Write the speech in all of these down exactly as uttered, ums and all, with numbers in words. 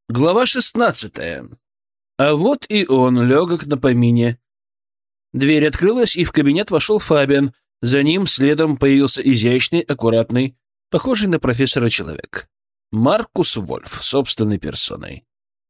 Глава шестнадцатая. А вот и он, легок на помине. Дверь открылась, и в кабинет вошел Фабиан. За ним следом появился изящный, аккуратный, похожий на профессора человек. Маркус Вольф, собственной персоной.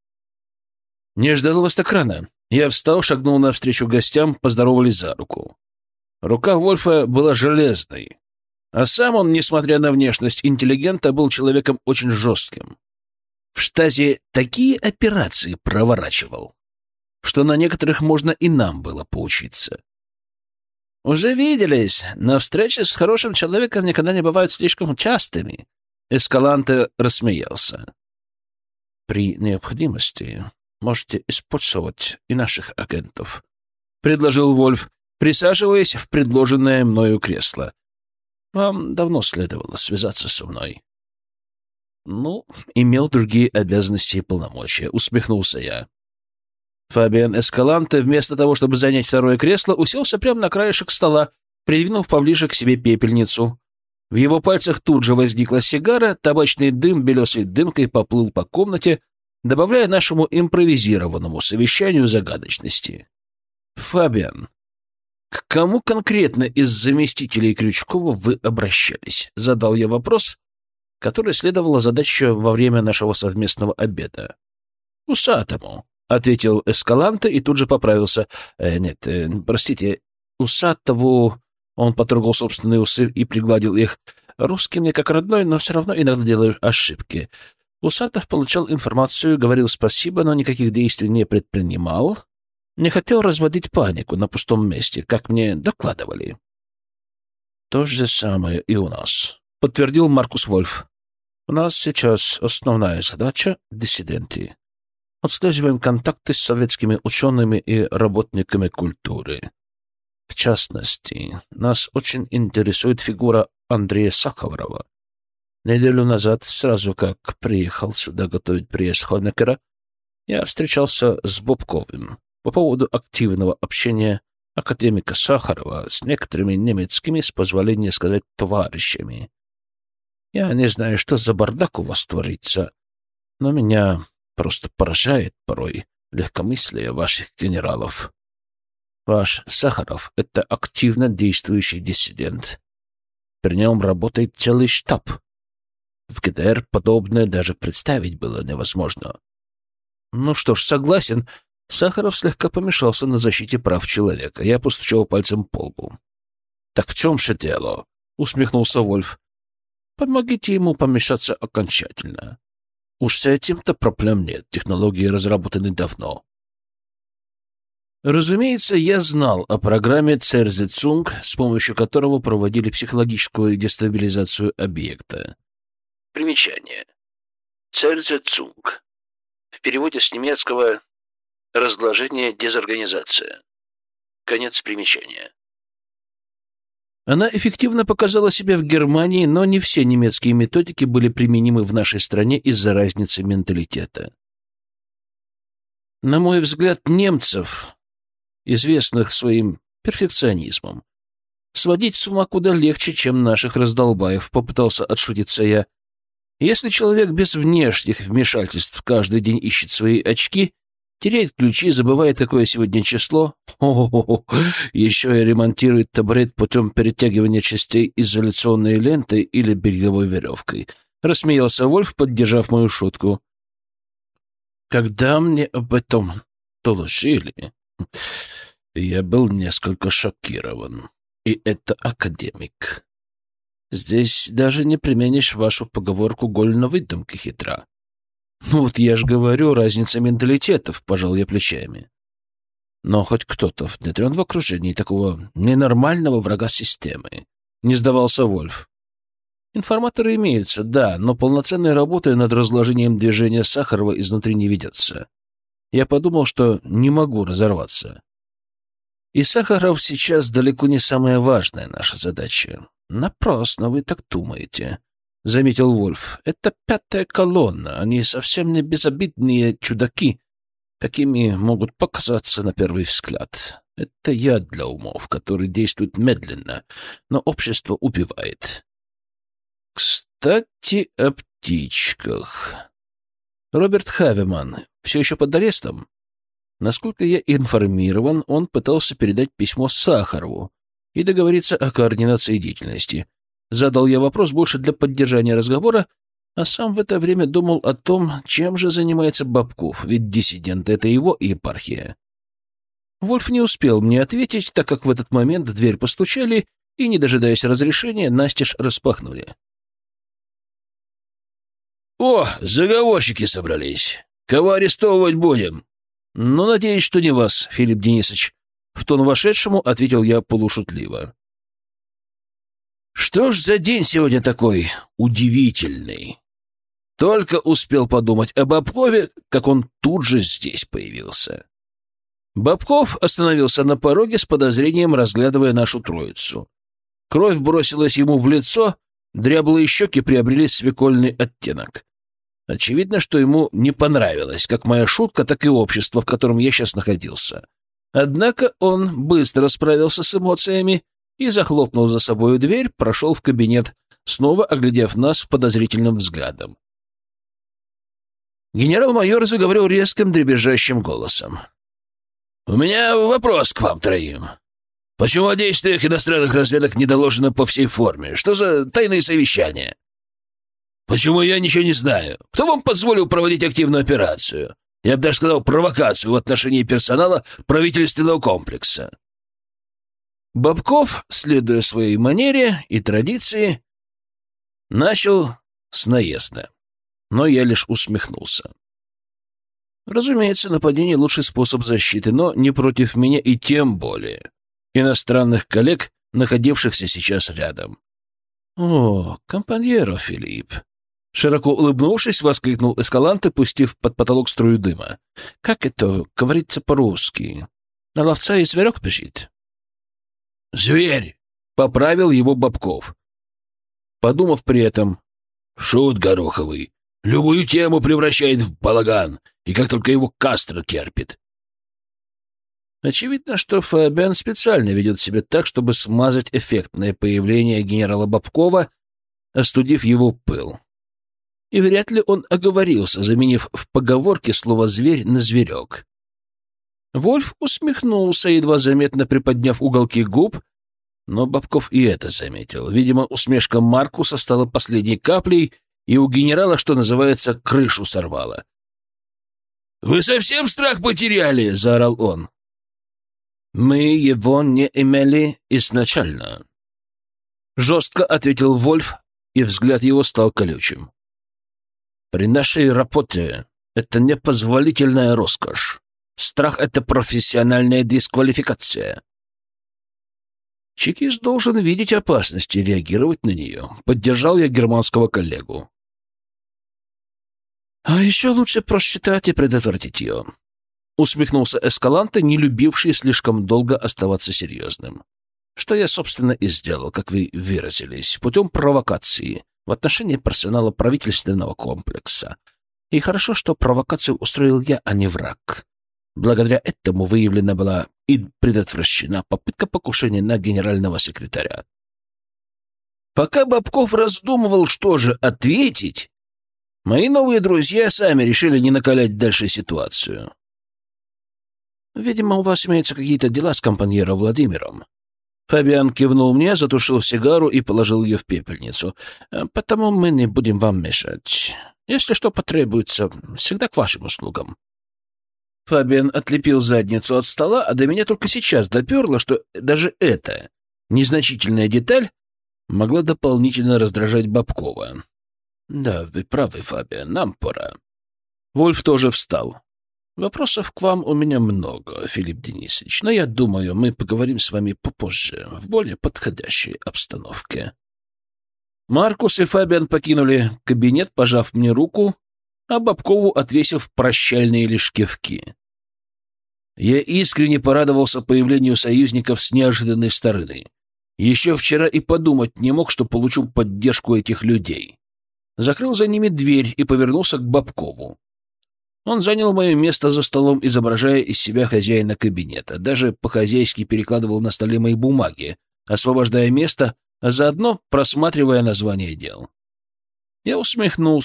«Не ждал вас так рано». Я встал, шагнул навстречу гостям, поздоровались за руку. Рука Вольфа была железной, а сам он, несмотря на внешность интеллигента, был человеком очень жестким. В штазе такие операции проворачивал, что на некоторых можно и нам было поучиться. «Уже виделись, но встречи с хорошим человеком никогда не бывают слишком частыми», — Эскаланте рассмеялся. «При необходимости можете использовать и наших агентов», — предложил Вольф, присаживаясь в предложенное мною кресло. «Вам давно следовало связаться со мной». «Ну, имел другие обязанности и полномочия», — усмехнулся я. Фабиан Эскаланте, вместо того, чтобы занять второе кресло, уселся прямо на краешек стола, придвинув поближе к себе пепельницу. В его пальцах тут же возникла сигара, табачный дым белесой дымкой поплыл по комнате, добавляя нашему импровизированному совещанию загадочности. «Фабиан, к кому конкретно из заместителей Крючкова вы обращались?» — задал я вопрос, который следовало задать еще во время нашего совместного обеда. «Усатому», — ответил Эскаланте и тут же поправился. «Э, «Нет, э, простите, Усатову...» Он потрогал собственные усы и пригладил их. «Русский мне как родной, но все равно иногда делаю ошибки. Усатов получал информацию, говорил спасибо, но никаких действий не предпринимал. Не хотел разводить панику на пустом месте, как мне докладывали». «То же самое и у нас», — подтвердил Маркус Вольф. «У нас сейчас основная задача — диссиденты. Отслеживаем контакты с советскими учеными и работниками культуры. В частности, нас очень интересует фигура Андрея Сахарова. Неделю назад, сразу как приехал сюда готовить приезд Хонекера, я встречался с Бобковым по поводу активного общения академика Сахарова с некоторыми немецкими, с позволения сказать, товарищами. Я не знаю, что за бардак у вас творится, но меня просто поражает порой легкомыслие ваших генералов. Ваш Сахаров — это активно действующий диссидент. При нем работает целый штаб. В ГДР подобное даже представить было невозможно». «Ну что ж, согласен». Сахаров слегка помешался на защите прав человека. Я постучал пальцем по лбу. «Так в чем же дело?» — усмехнулся Вольф. «Помогите ему помешаться окончательно. Уж с этим-то проблем нет, технологии разработаны давно». Разумеется, я знал о программе Церзецунг, с помощью которого проводили психологическую дестабилизацию объекта. Примечание. Церзецунг. В переводе с немецкого «разложение, дезорганизация». Конец примечания. Она эффективно показала себя в Германии, но не все немецкие методики были применимы в нашей стране из-за разницы менталитета. На мой взгляд, немцев, известных своим перфекционизмом, сводить с ума куда легче, чем наших раздолбаев, попытался отшутиться я. Если человек без внешних вмешательств каждый день ищет свои очки, теряет ключи, забывает, какое сегодня число, о-о-о, еще и ремонтирует табурет путем перетягивания частей изоляционной лентой или бельевой веревкой. Рассмеялся Вольф, поддержав мою шутку. Когда мне об этом доложили, я был несколько шокирован. И это академик. Здесь даже не применишь вашу поговорку «голь на выдумке хитра». «Ну вот я ж говорю, разница менталитетов», — пожал я плечами. «Но хоть кто-то внедрен в окружении такого ненормального врага системы», — не сдавался Вольф. «Информаторы имеются, да, но полноценной работы над разложением движения Сахарова изнутри не ведется. Я подумал, что не могу разорваться. И Сахаров сейчас далеко не самая важная наша задача. Напрасно вы так думаете», — заметил Вольф. «Это пятая колонна, они совсем не безобидные чудаки, какими могут показаться на первый взгляд. Это яд для умов, который действует медленно, но общество убивает». «Кстати, о птичках». Роберт Хавеман все еще под арестом? Насколько я информирован, он пытался передать письмо Сахарову и договориться о координации деятельности. Задал я вопрос больше для поддержания разговора, а сам в это время думал о том, чем же занимается Бобков, ведь диссидент — это его епархия. Вольф не успел мне ответить, так как в этот момент в дверь постучали и, не дожидаясь разрешения, настежь распахнули. «О, заговорщики собрались! Кого арестовывать будем?» «Ну, надеюсь, что не вас, Филипп Денисович», — в тон вошедшему ответил я полушутливо. «Что ж за день сегодня такой удивительный?» Только успел подумать об Бобкове, как он тут же здесь появился. Бобков остановился на пороге с подозрением, разглядывая нашу троицу. Кровь бросилась ему в лицо, дряблые щеки приобрели свекольный оттенок. Очевидно, что ему не понравилось как моя шутка, так и общество, в котором я сейчас находился. Однако он быстро справился с эмоциями и, захлопнув за собою дверь, прошел в кабинет, снова оглядев нас подозрительным взглядом. Генерал-майор заговорил резким, дребезжащим голосом. «У меня вопрос к вам троим. Почему о действиях иностранных разведок не доложено по всей форме? Что за тайные совещания? Почему я ничего не знаю? Кто вам позволил проводить активную операцию? Я бы даже сказал, провокацию в отношении персонала правительственного комплекса». Бобков, следуя своей манере и традиции, начал с наезда, но я лишь усмехнулся. Разумеется, нападение — лучший способ защиты, но не против меня и тем более иностранных коллег, находившихся сейчас рядом. «О, компаньеро Филипп!» Широко улыбнувшись, воскликнул Эскаланте, пустив под потолок струю дыма. «Как это говорится по-русски? На ловца и зверек бежит?» «Зверь!» — поправил его Бобков, подумав при этом. «Шут гороховый. Любую тему превращает в балаган, и как только его Кастро терпит». Очевидно, что Фабиан специально ведет себя так, чтобы смазать эффектное появление генерала Бобкова, остудив его пыл. И вряд ли он оговорился, заменив в поговорке слово «зверь» на «зверек». Вольф усмехнулся, едва заметно приподняв уголки губ, но Бобков и это заметил. Видимо, усмешка Маркуса стала последней каплей, и у генерала, что называется, крышу сорвало. «Вы совсем страх потеряли?» — заорал он. «Мы его не имели изначально», — жестко ответил Вольф, и взгляд его стал колючим. «При нашей работе это непозволительная роскошь. Страх — это профессиональная дисквалификация». Чекист должен видеть опасность и реагировать на нее. Поддержал я германского коллегу. «А еще лучше просчитать и предотвратить ее», — усмехнулся Эскаланте, не любивший слишком долго оставаться серьезным. «Что я, собственно, и сделал, как вы выразились, путем провокации в отношении персонала правительственного комплекса. И хорошо, что провокацию устроил я, а не враг. Благодаря этому выявлена была и предотвращена попытка покушения на генерального секретаря». Пока Бобков раздумывал, что же ответить, мои новые друзья сами решили не накалять дальше ситуацию. «Видимо, у вас имеются какие-то дела с компаньером Владимиром». Фабиан кивнул мне, затушил сигару и положил ее в пепельницу. «Потому мы не будем вам мешать. Если что потребуется, всегда к вашим услугам». Фабиан отлепил задницу от стола, а до меня только сейчас доперло, что даже эта незначительная деталь могла дополнительно раздражать Бобкова. «Да, вы правы, Фабиан, нам пора». Вольф тоже встал. «Вопросов к вам у меня много, Филипп Денисович, но я думаю, мы поговорим с вами попозже, в более подходящей обстановке». Маркус и Фабиан покинули кабинет, пожав мне руку, а Бобкову отвесив прощальные лишь кивки. Я искренне порадовался появлению союзников с неожиданной стороны. Еще вчера и подумать не мог, что получу поддержку этих людей. Закрыл за ними дверь и повернулся к Бобкову. Он занял мое место за столом, изображая из себя хозяина кабинета. Даже по-хозяйски перекладывал на столе мои бумаги, освобождая место, а заодно просматривая названия дел. Я усмехнулся.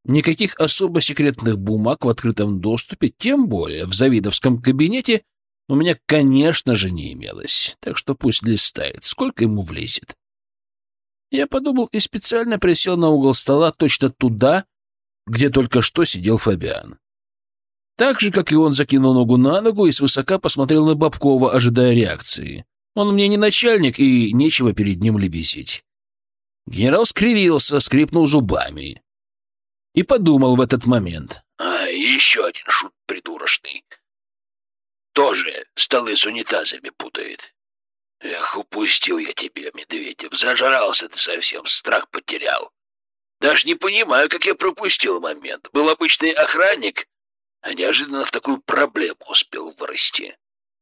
Никаких особо секретных бумаг в открытом доступе, тем более в завидовском кабинете, у меня, конечно же, не имелось. Так что пусть листает, сколько ему влезет. Я подумал и специально присел на угол стола точно туда, где только что сидел Фабиан. Так же, как и он, закинул ногу на ногу и свысока посмотрел на Бобкова, ожидая реакции. Он мне не начальник, и нечего перед ним лебезить. Генерал скривился, скрипнул зубами. И подумал в этот момент. А, еще один шут придурочный. Тоже столы с унитазами путает. Эх, упустил я тебя, Медведев. Зажрался ты совсем, страх потерял. Даже не понимаю, как я пропустил момент. Был обычный охранник, а неожиданно в такую проблему успел вырасти.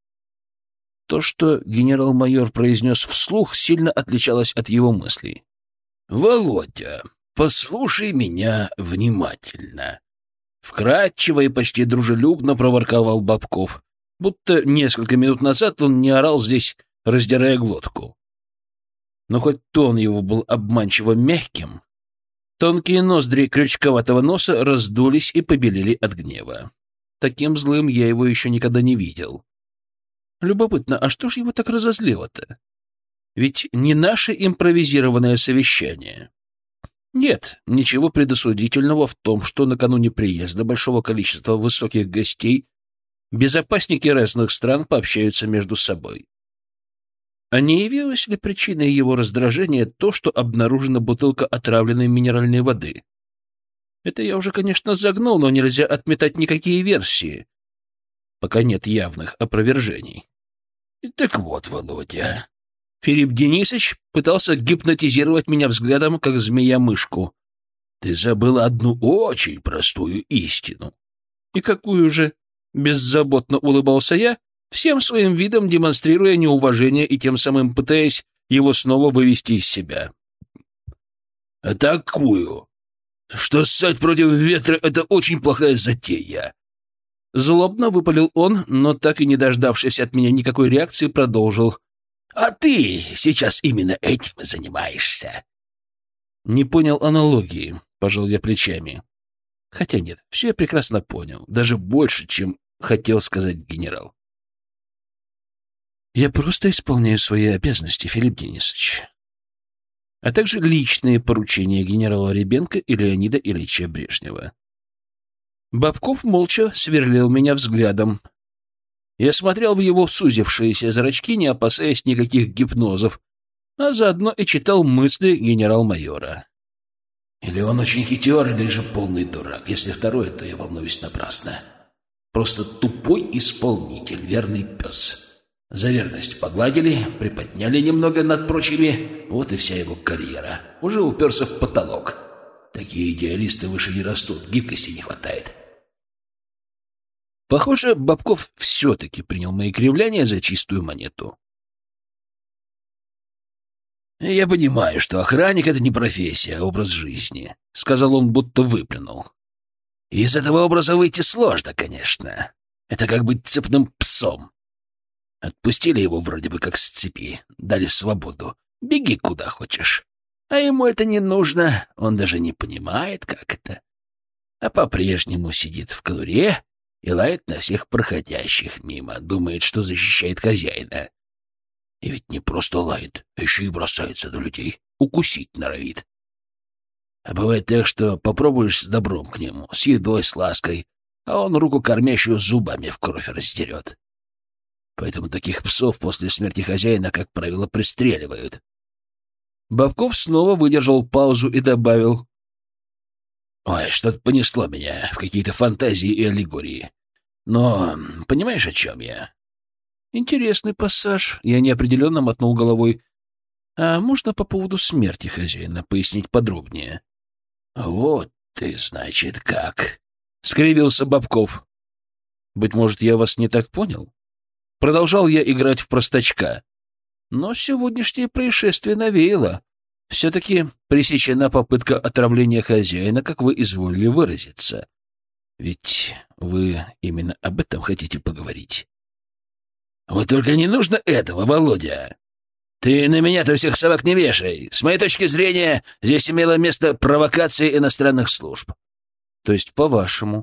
То, что генерал-майор произнес вслух, сильно отличалось от его мыслей. «Володя, послушай меня внимательно», — вкратчиво и почти дружелюбно проворковал Бобков, будто несколько минут назад он не орал здесь, раздирая глотку. Но хоть тон его был обманчиво мягким, тонкие ноздри крючковатого носа раздулись и побелели от гнева. Таким злым я его еще никогда не видел. Любопытно, а что ж его так разозлило-то? Ведь не наше импровизированное совещание. Нет, ничего предосудительного в том, что накануне приезда большого количества высоких гостей безопасники разных стран пообщаются между собой. А не явилась ли причиной его раздражения то, что обнаружена бутылка отравленной минеральной воды? Это я уже, конечно, загнул, но нельзя отметать никакие версии, пока нет явных опровержений. Так вот, Володя, Филипп Денисович пытался гипнотизировать меня взглядом, как змея-мышку. Ты забыл одну очень простую истину. И какую же? Беззаботно улыбался я, всем своим видом демонстрируя неуважение и тем самым пытаясь его снова вывести из себя. А такую, что ссать против ветра — это очень плохая затея. Злобно выпалил он, но так и не дождавшись от меня никакой реакции, продолжил. А ты сейчас именно этим и занимаешься. Не понял аналогии, пожал я плечами. Хотя нет, все я прекрасно понял, даже больше, чем хотел сказать генерал. Я просто исполняю свои обязанности, Филипп Денисович, а также личные поручения генерала Ребенко и Леонида Ильича Брежнева. Бобков молча сверлил меня взглядом. Я смотрел в его сузившиеся зрачки, не опасаясь никаких гипнозов, а заодно и читал мысли генерал-майора. Или он очень хитер, или же полный дурак. Если второе, то я волнуюсь напрасно. Просто тупой исполнитель, верный пес. За верность погладили, приподняли немного над прочими, вот и вся его карьера. Уже уперся в потолок. Такие идеалисты выше не растут, гибкости не хватает. Похоже, Бобков все-таки принял мои кривляния за чистую монету. «Я понимаю, что охранник — это не профессия, а образ жизни», — сказал он, будто выплюнул. «Из этого образа выйти сложно, конечно. Это как быть цепным псом. Отпустили его вроде бы как с цепи, дали свободу. Беги куда хочешь. А ему это не нужно, он даже не понимает, как это. А по-прежнему сидит в конуре и лает на всех проходящих мимо, думает, что защищает хозяина. И ведь не просто лает, а еще и бросается на людей, укусить норовит. А бывает так, что попробуешь с добром к нему, с едой, с лаской, а он руку кормящую зубами в кровь раздерет. Поэтому таких псов после смерти хозяина, как правило, пристреливают. Бобков снова выдержал паузу и добавил. «Ой, что-то понесло меня в какие-то фантазии и аллегории. Но понимаешь, о чем я?» «Интересный пассаж», — я неопределенно мотнул головой. «А можно по поводу смерти хозяина пояснить подробнее?» «Вот ты, значит, как?» — скривился Бобков. «Быть может, я вас не так понял?» Продолжал я играть в простачка. Но сегодняшнее происшествие навеяло. Все-таки пресечена попытка отравления хозяина, как вы изволили выразиться. Ведь вы именно об этом хотите поговорить. Вот только не нужно этого, Володя. Ты на меня-то всех собак не вешай. С моей точки зрения, здесь имела место провокация иностранных служб. То есть по-вашему.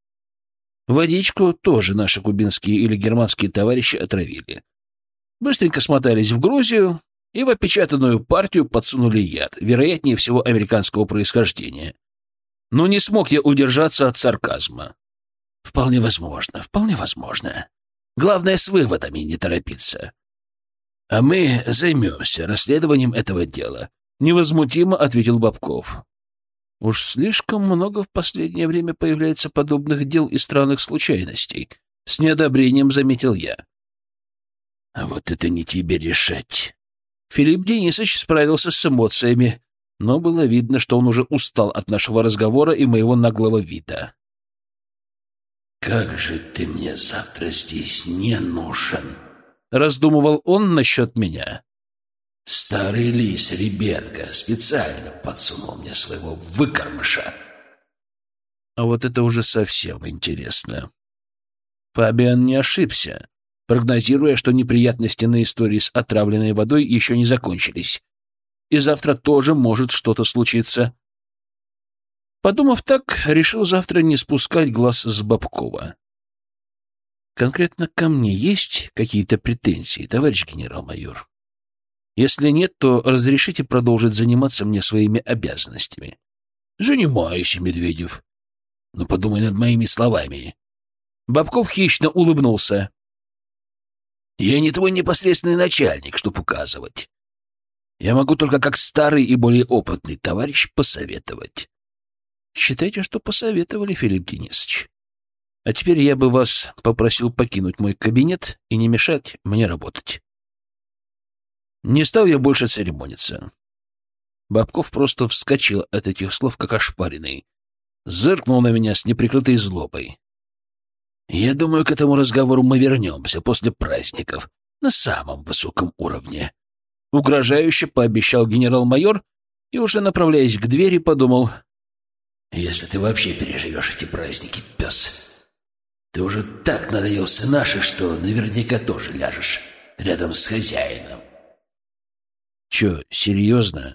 Водичку тоже наши кубинские или германские товарищи отравили. Быстренько смотались в Грузию и в опечатанную партию подсунули яд, вероятнее всего американского происхождения. Но не смог я удержаться от сарказма. Вполне возможно, вполне возможно. Главное, с выводами не торопиться. А мы займемся расследованием этого дела, — невозмутимо ответил Бобков. Уж слишком много в последнее время появляется подобных дел и странных случайностей. С неодобрением заметил я. А вот это не тебе решать. Филипп Денисович справился с эмоциями, но было видно, что он уже устал от нашего разговора и моего наглого вида. «Как же ты мне завтра здесь не нужен?» — раздумывал он насчет меня. «Старый лис Ребенко специально подсунул мне своего выкормыша». А вот это уже совсем интересно. Фабиан не ошибся, прогнозируя, что неприятности на истории с отравленной водой еще не закончились, и завтра тоже может что-то случиться. Подумав так, решил завтра не спускать глаз с Бобкова. Конкретно ко мне есть какие-то претензии, товарищ генерал-майор? Если нет, то разрешите продолжить заниматься мне своими обязанностями. Занимайся, Медведев. Но подумай над моими словами. Бобков хищно улыбнулся. Я не твой непосредственный начальник, чтоб указывать. Я могу только как старый и более опытный товарищ посоветовать. Считайте, что посоветовали, Филипп Денисович. А теперь я бы вас попросил покинуть мой кабинет и не мешать мне работать. Не стал я больше церемониться. Бобков просто вскочил от этих слов, как ошпаренный. Зыркнул на меня с неприкрытой злобой. Я думаю, к этому разговору мы вернемся после праздников на самом высоком уровне. Угрожающе пообещал генерал-майор и, уже направляясь к двери, подумал: если ты вообще переживешь эти праздники, пес, ты уже так надоелся наши, что наверняка тоже ляжешь рядом с хозяином. Че, серьезно?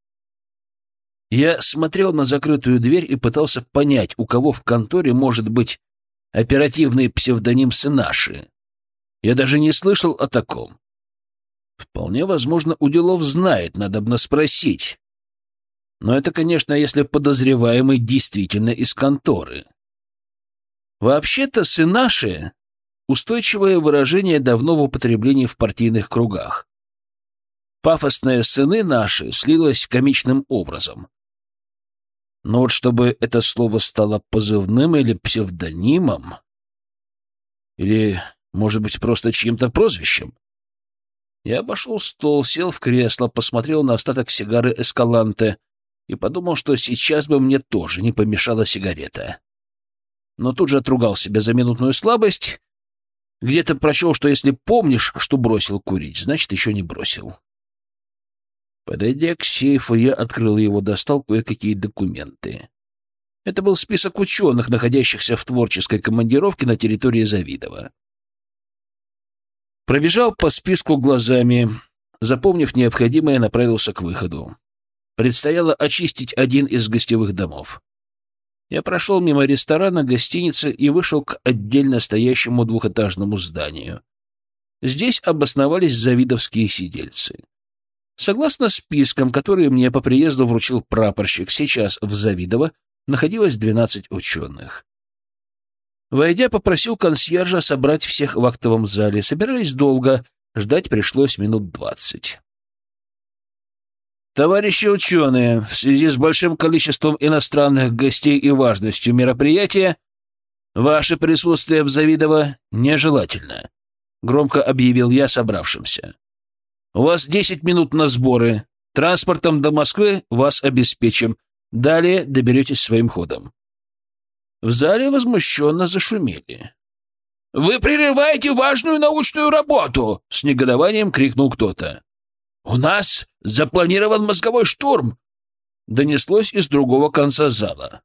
Я смотрел на закрытую дверь и пытался понять, у кого в конторе может быть оперативный псевдоним Сынаши. Я даже не слышал о таком. Вполне возможно, Уделов знает, надобно спросить. Но это, конечно, если подозреваемый действительно из конторы. Вообще-то Сынаши — устойчивое выражение, давно в употреблении в партийных кругах. Пафосное «сыны наши» слилось комичным образом. Но вот чтобы это слово стало позывным или псевдонимом, или, может быть, просто чьим-то прозвищем, я обошел стол, сел в кресло, посмотрел на остаток сигары «Эскаланте» и подумал, что сейчас бы мне тоже не помешала сигарета. Но тут же отругал себя за минутную слабость. Где-то прочел, что если помнишь, что бросил курить, значит, еще не бросил. Подойдя к сейфу, я открыл его, достал кое-какие документы. Это был список ученых, находящихся в творческой командировке на территории Завидово. Пробежал по списку глазами. Запомнив необходимое, направился к выходу. Предстояло очистить один из гостевых домов. Я прошел мимо ресторана, гостиницы и вышел к отдельно стоящему двухэтажному зданию. Здесь обосновались завидовские сидельцы. Согласно спискам, которые мне по приезду вручил прапорщик, сейчас в Завидово находилось двенадцать ученых. Войдя, попросил консьержа собрать всех в актовом зале. Собирались долго, ждать пришлось минут двадцать. Товарищи ученые, в связи с большим количеством иностранных гостей и важностью мероприятия, ваше присутствие в Завидово нежелательно, громко объявил я собравшимся. У вас десять минут на сборы. Транспортом до Москвы вас обеспечим. Далее доберетесь своим ходом. В зале возмущенно зашумели. «Вы прерываете важную научную работу!» — с негодованием крикнул кто-то. «У нас запланирован мозговой штурм!» — донеслось из другого конца зала.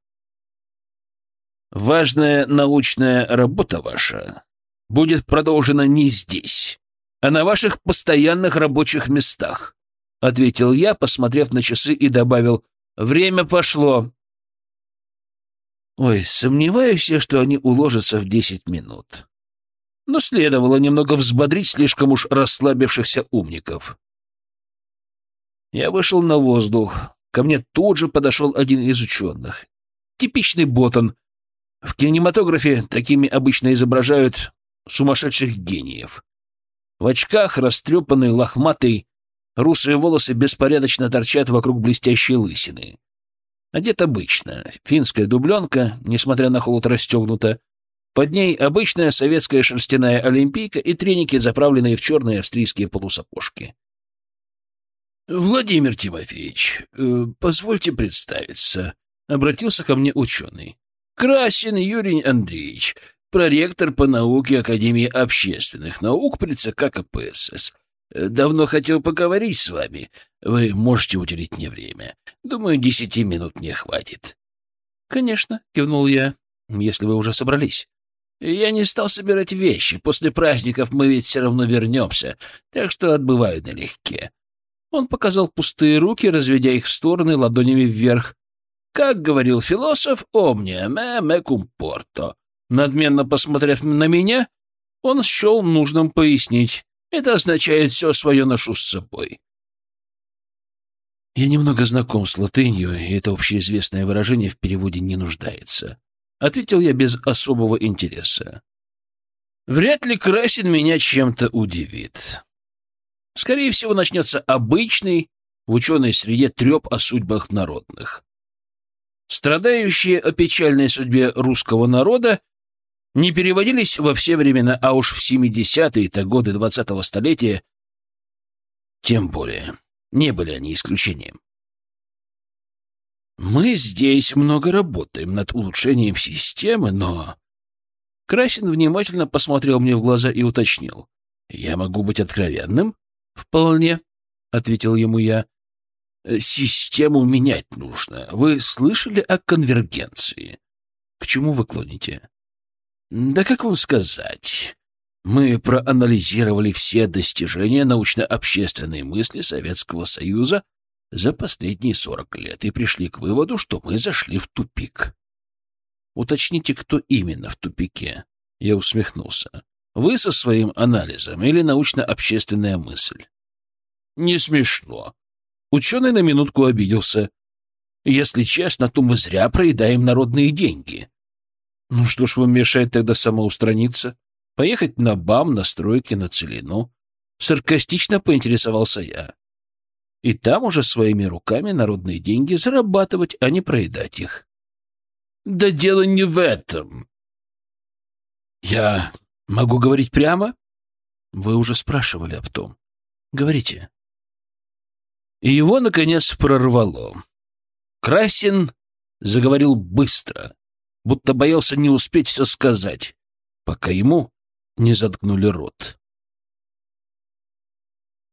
«Важная научная работа ваша будет продолжена не здесь, а на ваших постоянных рабочих местах», — ответил я, посмотрев на часы, и добавил: «Время пошло». Ой, сомневаюсь я, что они уложатся в десять минут. Но следовало немного взбодрить слишком уж расслабившихся умников. Я вышел на воздух. Ко мне тут же подошел один из ученых. Типичный ботан. В кинематографе такими обычно изображают сумасшедших гениев. В очках, растрепанный, лохматый, русые волосы беспорядочно торчат вокруг блестящей лысины. Одет обычно. Финская дубленка, несмотря на холод, расстегнута. Под ней обычная советская шерстяная олимпийка и треники, заправленные в черные австрийские полусапожки. «Владимир Тимофеевич, э, позвольте представиться», — обратился ко мне ученый. «Красин Юрий Андреевич, проректор по науке Академии общественных наук при ЦК КПСС. Давно хотел поговорить с вами. Вы можете уделить мне время. Думаю, десяти минут мне хватит». «Конечно», — кивнул я, — «если вы уже собрались». «Я не стал собирать вещи. После праздников мы ведь все равно вернемся, так что отбываю налегке». Он показал пустые руки, разведя их в стороны ладонями вверх. «Как говорил философ, omnia me mecum porto». Надменно посмотрев на меня, он счел нужным пояснить. Это означает «все свое ношу с собой». Я немного знаком с латынью, и это общеизвестное выражение в переводе не нуждается. Ответил я без особого интереса. Вряд ли Красин меня чем-то удивит. Скорее всего, начнется обычный в ученой среде треп о судьбах народных. Страдающие о печальной судьбе русского народа не переводились во все времена, а уж в семидесятые-то годы двадцатого столетия тем более. Не были они исключением. Мы здесь много работаем над улучшением системы, но... Красин внимательно посмотрел мне в глаза и уточнил. «Я могу быть откровенным?» «Вполне», — ответил ему я. «Систему менять нужно. Вы слышали о конвергенции?» «К чему вы клоните?» «Да как вам сказать? Мы проанализировали все достижения научно-общественной мысли Советского Союза за последние сорок лет и пришли к выводу, что мы зашли в тупик». «Уточните, кто именно в тупике?» Я усмехнулся. «Вы со своим анализом или научно-общественная мысль?» «Не смешно». Ученый на минутку обиделся. «Если честно, то мы зря проедаем народные деньги». «Ну что ж вам мешает тогда самоустраниться? Поехать на БАМ, на стройки, на Целину?» Саркастично поинтересовался я. «И там уже своими руками народные деньги зарабатывать, а не проедать их». «Да дело не в этом». «Я могу говорить прямо?» «Вы уже спрашивали об том. Говорите». И его, наконец, прорвало. Красин заговорил быстро, будто боялся не успеть все сказать, пока ему не заткнули рот.